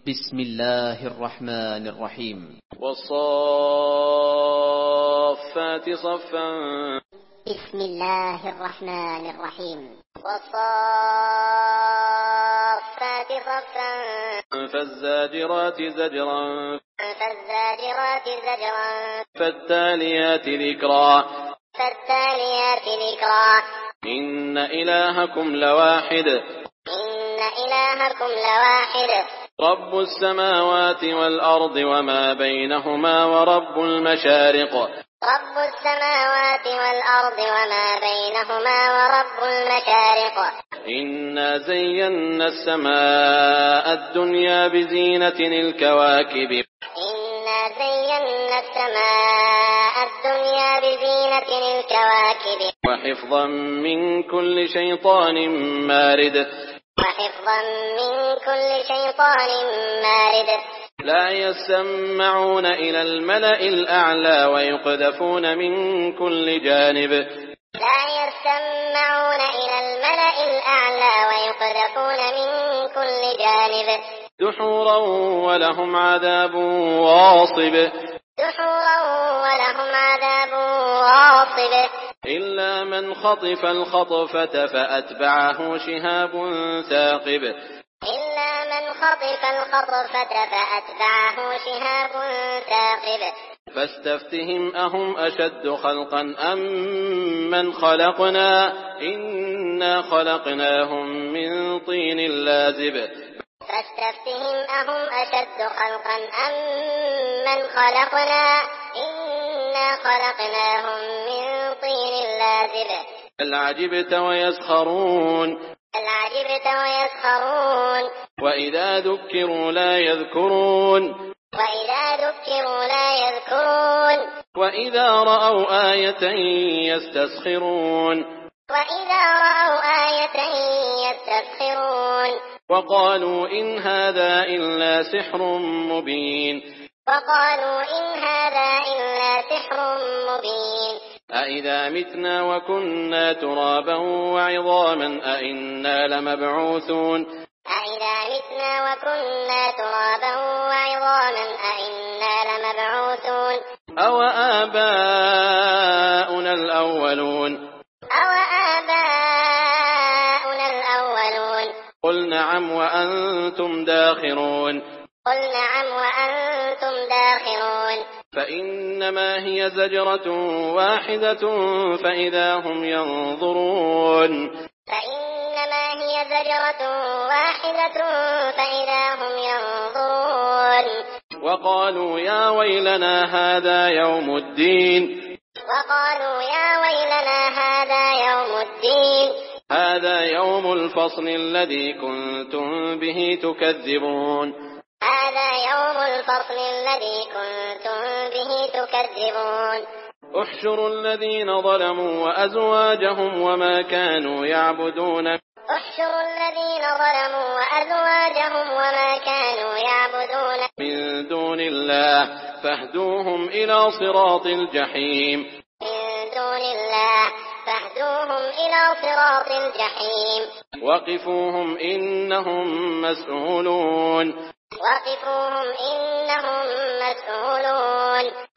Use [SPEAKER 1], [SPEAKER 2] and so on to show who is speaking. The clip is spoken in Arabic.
[SPEAKER 1] بسم الله الرحمن الرحيم.
[SPEAKER 2] والصافات صفا.
[SPEAKER 3] بسم الله الرحمن الرحيم. والصافات صفا.
[SPEAKER 2] فالزاجرات زجرا.
[SPEAKER 3] فالزاجرات زجرا.
[SPEAKER 2] فالتاليات ذكرا.
[SPEAKER 3] فالتاليات ذكرا.
[SPEAKER 2] إن إلهكم لواحد.
[SPEAKER 3] إن إلهكم لواحد.
[SPEAKER 2] رب السماوات والأرض وما بينهما ورب المشارق.
[SPEAKER 3] رب السماوات والأرض وما بينهما ورب المشارق.
[SPEAKER 2] إنا زينا السماء الدنيا بزينة الكواكب.
[SPEAKER 3] إنا زينا السماء الدنيا بزينة الكواكب.
[SPEAKER 2] وحفظا من كل شيطان مارد.
[SPEAKER 3] وحفظا من كل شيطان مارد.
[SPEAKER 2] لا يسمعون إلى الملأ الأعلى ويقذفون من كل جانب.
[SPEAKER 3] لا يسمعون إلى الملأ الأعلى ويقذفون من كل جانب.
[SPEAKER 2] دحورا ولهم عذاب واصب.
[SPEAKER 3] دحورا ولهم عذاب واصب.
[SPEAKER 2] إلا من خطف الخطفة فأتبعه شهاب ثاقب.
[SPEAKER 3] إلا من خطف الخطفة فأتبعه شهاب ثاقب.
[SPEAKER 2] فاستفتهم أهم أشد خلقا أم من خلقنا إنا خلقناهم من طين لازب.
[SPEAKER 3] فاستفتهم أهم أشد خلقا أم من خلقنا إنا خلقناهم من طين لازب.
[SPEAKER 2] بل عجبت ويسخرون.
[SPEAKER 3] بل عجبت ويسخرون.
[SPEAKER 2] وإذا ذكروا لا يذكرون.
[SPEAKER 3] وإذا ذكروا لا يذكرون.
[SPEAKER 2] وإذا رأوا آية يستسخرون.
[SPEAKER 3] وإذا رأوا آية يستسخرون.
[SPEAKER 2] وقالوا إن هذا إلا سحر مبين.
[SPEAKER 3] وقالوا إن هذا إلا سحر مبين.
[SPEAKER 2] أإذا متنا وكنا ترابا وعظاما أإنا لمبعوثون.
[SPEAKER 3] أإذا متنا وكنا ترابا وعظاما أإنا لمبعوثون.
[SPEAKER 2] أو آباؤنا الأولون.
[SPEAKER 3] أو آباؤنا الأولون.
[SPEAKER 2] قل نعم وأنتم داخرون.
[SPEAKER 3] قل نعم وأنتم داخرون.
[SPEAKER 2] فإنما هي زجرة واحدة فإذا هم ينظرون.
[SPEAKER 3] فإنما هي زجرة واحدة فإذا هم ينظرون.
[SPEAKER 2] وقالوا يا ويلنا هذا يوم الدين.
[SPEAKER 3] وقالوا يا ويلنا هذا يوم الدين.
[SPEAKER 2] هذا يوم الفصل الذي كنتم به تكذبون.
[SPEAKER 3] هذا يوم الفصل الذي كنتم به تكذبون.
[SPEAKER 2] احشروا الذين ظلموا وأزواجهم وما كانوا يعبدون.
[SPEAKER 3] احشروا الذين ظلموا وأزواجهم وما كانوا يعبدون
[SPEAKER 2] من دون الله فاهدوهم إلى صراط الجحيم.
[SPEAKER 3] من دون الله فاهدوهم إلى صراط الجحيم.
[SPEAKER 2] وقفوهم إنهم مسؤولون.
[SPEAKER 3] وقفوهم إنهم مسؤولون.